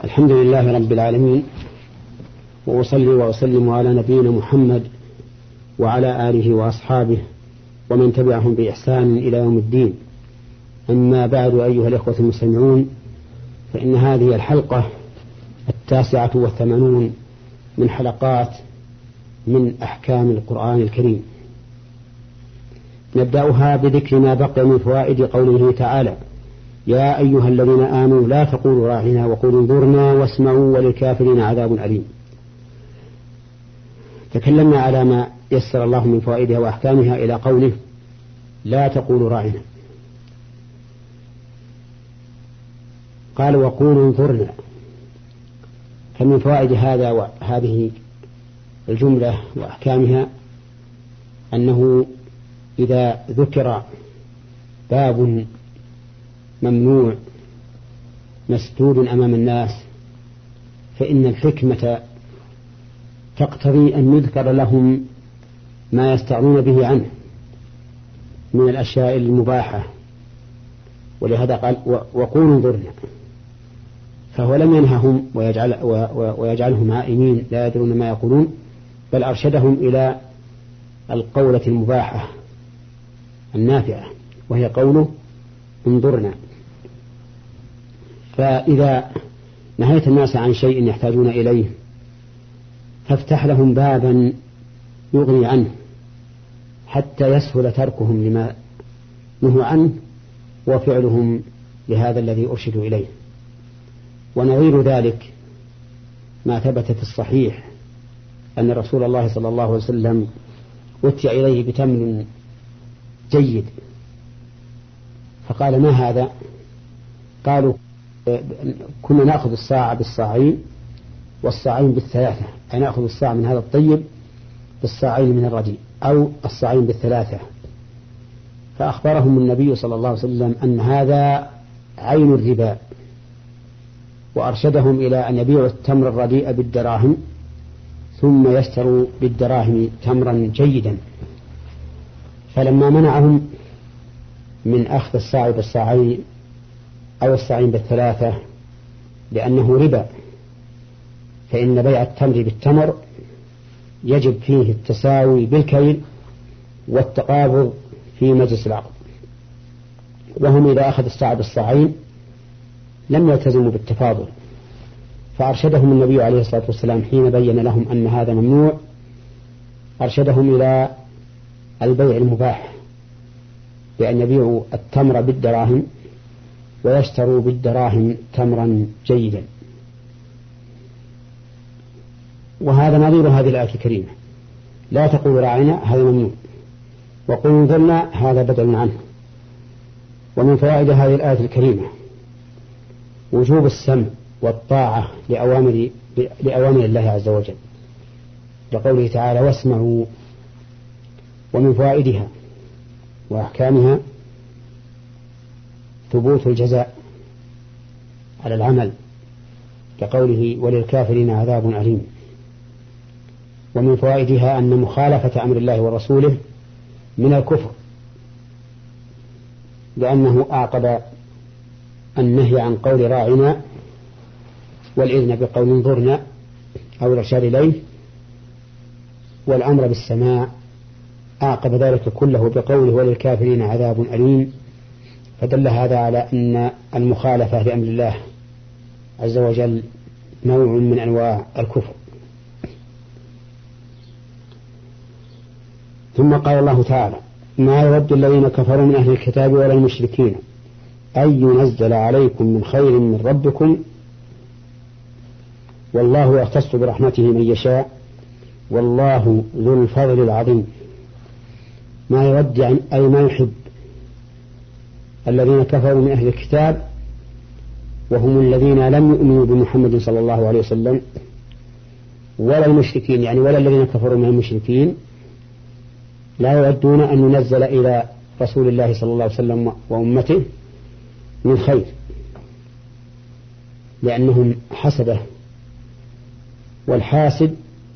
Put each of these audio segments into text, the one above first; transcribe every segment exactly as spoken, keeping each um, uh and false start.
الحمد لله رب العالمين، وأصلي وأسلم على نبينا محمد وعلى آله وأصحابه ومن تبعهم بإحسان إلى يوم الدين. أما بعد، أيها الإخوة المستمعون، فإن هذه الحلقة التاسعة والثمانون من حلقات من أحكام القرآن الكريم. نبدأها بذكر ما بقي من فوائد قوله تعالى: يا أيها الذين آمنوا لا تقولوا راعنا وقولوا انظرنا واسمعوا وللكافرين عذاب أليم. تكلمنا على ما يسر الله من فوائدها وأحكامها إلى قوله لا تقولوا راعنا، قال وقولوا انظرنا. فمن فوائد هذا وهذه الجملة وأحكامها أنه إذا ذكر باب ممنوع مسدود أمام الناس فإن الحكمة تقتضي أن يذكر لهم ما يستغنون به عنه من الأشياء المباحة، ولهذا قال وقولوا انظرنا. فهو لم ينههم ويجعل ويجعلهم عائمين لا يدرون ما يقولون، بل أرشدهم إلى القولة المباحة النافعة وهي قوله انظرنا. فإذا نهيت الناس عن شيء يحتاجون إليه فافتح لهم بابا يغني عنه حتى يسهل تركهم لما نهوا عنه وفعلهم لهذا الذي أرشدوا إليه. ونظير ذلك ما ثبت في الصحيح أن رسول الله صلى الله عليه وسلم أتي إليه بتمر جيد فقال ما هذا؟ قالوا كنا نأخذ الصاع بالصاعين والصاعين بالثلاثة، أي نأخذ الصاع من هذا الطيب بالصاعين من الرديء أو الصاعين بالثلاثة. فأخبرهم النبي صلى الله عليه وسلم أن هذا عين الربا، وأرشدهم إلى أن يبيعوا التمر الرديء بالدراهم ثم يشتروا بالدراهم تمرا جيدا. فلما منعهم من أخذ الصاع بالصاعين أو الصاعين بالثلاثة لأنه ربا، فإن بيع التمر بالتمر يجب فيه التساوي بالكيل والتقابض في مجلس العقد، وهم إذا أخذ الصاع بالصاعين لم يلتزموا بالتفاضل. فأرشدهم النبي عليه الصلاة والسلام حين بين لهم أن هذا ممنوع، أرشدهم إلى البيع المباح بأن يبيعوا التمر بالدراهم ويشتروا بالدراهم تمرا جيدا. وهذا نظير هذه الآية الكريمة: لا تقولوا راعنا، هذا ممنوع، وقولوا انظرنا، هذا بدل عنه. ومن فوائد هذه الآية الكريمة وجوب السمع والطاعة لأوامر, لأوامر الله عز وجل، لقوله تعالى واسمعوا. ومن فوائدها وأحكامها ثبوت الجزاء على العمل، لقوله وللكافرين عذاب أليم. ومن فوائدها أن مخالفة أمر الله ورسوله من الكفر، لأنه أعقب النهي عن قول راعنا والإذن بقول انظرنا أو الإرشاد إليه والأمر بالسماع، أعقب ذلك كله بقوله وللكافرين عذاب أليم. فدل هذا على أن المخالفة لأمر الله عز وجل نوع من أنواع الكفر. ثم قال الله تعالى ما يود الذين كفروا من أهل الكتاب ولا المشركين أن ينزل عليكم من خير من ربكم والله يختص برحمته من يشاء والله ذو الفضل العظيم. ما يود يعني أي ما يحب الذين كفروا من أهل الكتاب، وهم الذين لم يؤمنوا بمحمد صلى الله عليه وسلم، ولا المشركين يعني ولا الذين كفروا من المشركين، لا يودون أن ينزل إلى رسول الله صلى الله عليه وسلم وأمته من خير، لأنهم حسده، والحاسد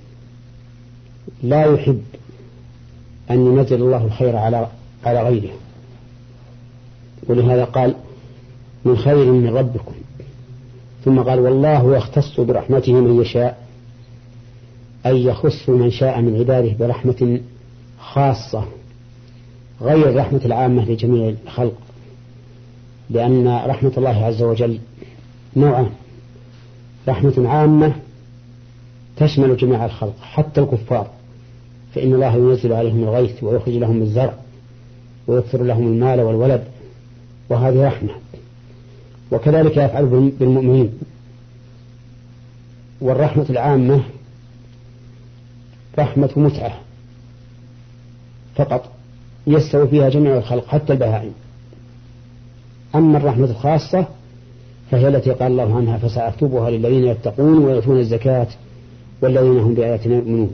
لا يحب أن ينزل الله الخير على على غيره. ولهذا قال من خير من ربكم، ثم قال والله يختص برحمته من يشاء، أي يخص من شاء من عباده برحمة خاصة غير الرحمة العامة لجميع الخلق، لأن رحمة الله عز وجل نوعان: رحمة عامة تشمل جميع الخلق حتى الكفار، فإن الله ينزل عليهم الغيث ويخرج لهم الزرع ويكثر لهم المال والولد، وهذه رحمة. وكذلك يفعل بالمؤمنين. والرحمة العامة رحمة متعة فقط يستوي فيها جميع الخلق حتى البهائم. أما الرحمة الخاصة فهي التي قال الله عنها فسأكتبها للذين يتقون ويؤتون الزكاة والذين هم بآياتنا يؤمنون.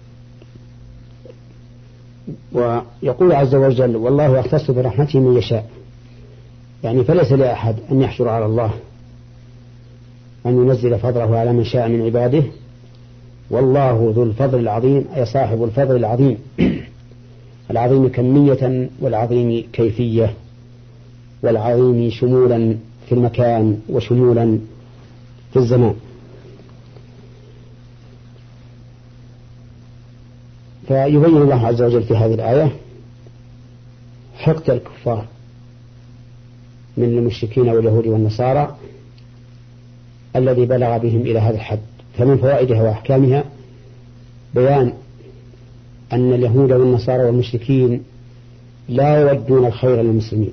ويقول عز وجل والله يختص برحمته من يشاء، يعني فليس لأحد أن يحشر على الله أن ينزل فضله على من شاء من عباده، والله ذو الفضل العظيم، أي صاحب الفضل العظيم العظيم كمية والعظيم كيفية والعظيم شمولا في المكان وشمولا في الزمان. فيبين الله عز وجل في هذه الآية حقد الكفار من المشركين واليهود والنصارى الذي بلغ بهم إلى هذا الحد. فمن فوائدها وأحكامها بيان أن اليهود والنصارى والمشركين لا يودون الخير للمسلمين،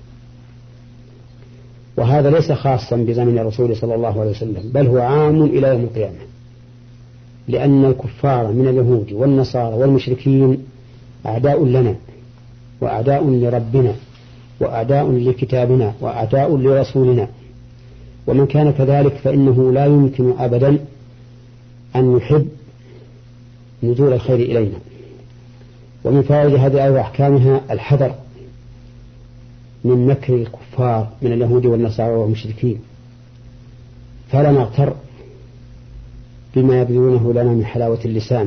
وهذا ليس خاصا بزمن الرسول صلى الله عليه وسلم، بل هو عام إلى يوم القيامة، لأن الكفار من اليهود والنصارى والمشركين أعداء لنا وأعداء لربنا وأعداء لكتابنا وأعداء لرسولنا، ومن كان كذلك فإنه لا يمكن أبدا أن يحب نزول الخير إلينا. ومن فوائد هذه الآية وأحكامها الحذر من مكر الكفار من اليهود والنصارى والمشركين، فلا نغتر بما يبذلونه لنا من حلاوة اللسان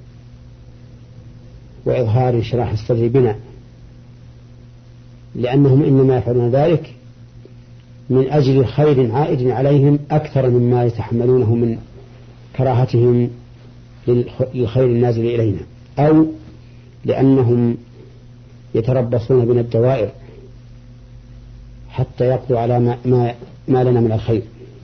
وإظهار انشراح الصدر بنا، لأنهم إنما يفعلون ذلك من أجل خير عائد عليهم أكثر مما يتحملونه من كراهتهم للخير النازل إلينا، أو لأنهم يتربصون بنا الدوائر حتى يقضوا على ما, ما, ما لنا من الخير.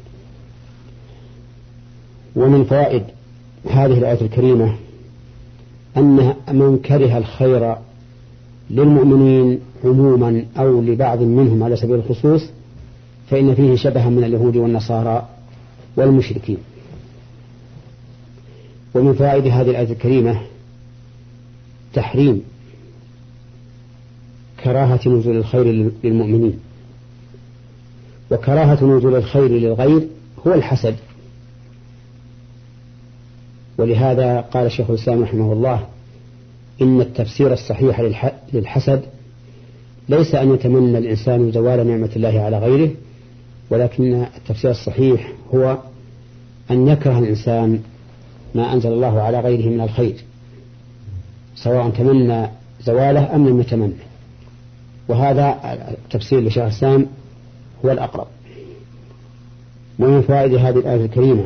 ومن فوائد هذه الآية الكريمة أن من كره الخير للمؤمنين عموما أو لبعض منهم على سبيل الخصوص فإن فيه شبها من اليهود والنصارى والمشركين. ومن فوائد هذه الآية الكريمة تحريم كراهة نزول الخير للمؤمنين، وكراهة نزول الخير للغير هو الحسد. ولهذا قال شيخ الإسلام رحمه الله إن التفسير الصحيح للحسد ليس أن يتمنى الإنسان زوال نعمة الله على غيره، ولكن التفسير الصحيح هو أن يكره الإنسان ما أنزل الله على غيره من الخير، سواء تمنى زواله أم لم يتمنى. وهذا التفسير لشيخ الإسلام هو الأقرب. ومن فوائد هذه الآية الكريمة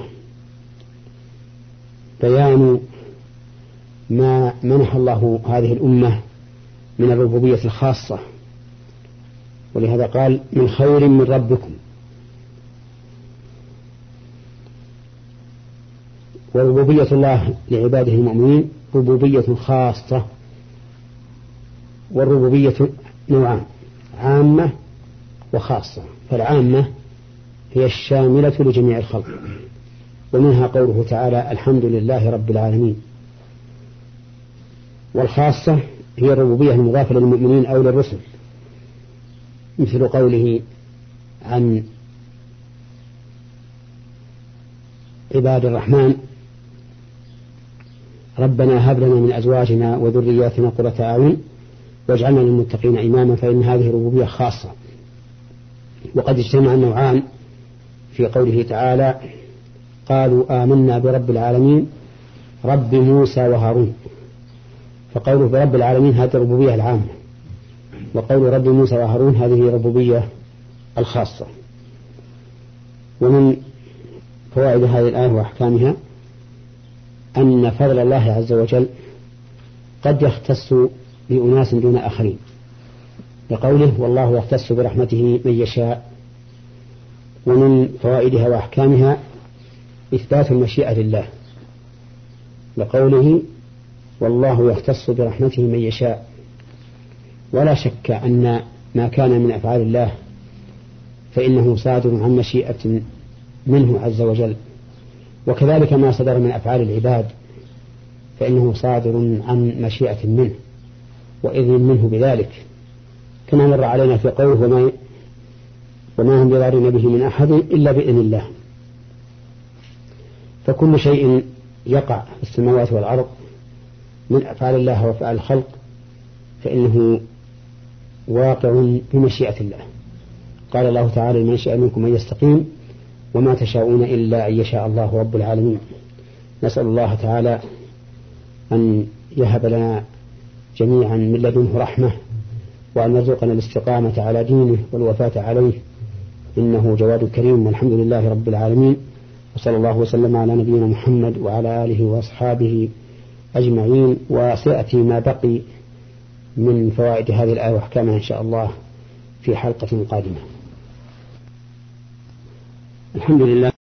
بيان ما منح الله هذه الأمة من الربوبية الخاصة، ولهذا قال من خير من ربكم. وربوبية الله لعباده المؤمنين ربوبية خاصة، والربوبية نوعان: عامة وخاصة. فالعامة هي الشاملة لجميع الخلق، ومنها قوله تعالى الحمد لله رب العالمين. والخاصة هي الربوبية المضافة للمؤمنين أو للرسل، مثل قوله عن عباد الرحمن ربنا هب لنا من أزواجنا وذرياتنا قرة أعين واجعلنا للمتقين إماما، فإن هذه ربوبية خاصة. وقد اجتمع النوعان في قوله تعالى قالوا آمنا برب العالمين رب موسى وهارون، فقوله برب العالمين هذه الربوبية العامة، وقول رب موسى وهارون هذه ربوبية الخاصة. ومن فوائد هذه الآية وأحكامها أن فضل الله عز وجل قد يختص بأناس دون آخرين، لقوله والله يختص برحمته من يشاء. ومن فوائدها وأحكامها إثبات المشيئة لله، لقوله والله يختص برحمته من يشاء. ولا شك أن ما كان من أفعال الله فإنه صادر عن مشيئة منه عز وجل، وكذلك ما صدر من أفعال العباد فإنه صادر عن مشيئة منه وإذن منه بذلك، كما مر علينا في قوله وما, وما هم بضارين به من أحد إلا بإذن الله. فكل شيء يقع في السماوات والأرض من أفعال الله وأفعال الخلق فإنه واقع بمشيئة الله. قال الله تعالى من شاء منكم من يستقيم وما تشاءون إلا أن يشاء الله رب العالمين. نسأل الله تعالى أن يهب لنا جميعا من لدنه رحمة، وأن يرزقنا الاستقامة على دينه والوفاة عليه، إنه جواد كريم، والحمد لله رب العالمين. وصلى الله وسلم على نبينا محمد وعلى آله وأصحابه أجمعين. وسيأتي ما بقي من فوائد هذه الآية وأحكامها إن شاء الله في حلقة قادمة. الحمد لله.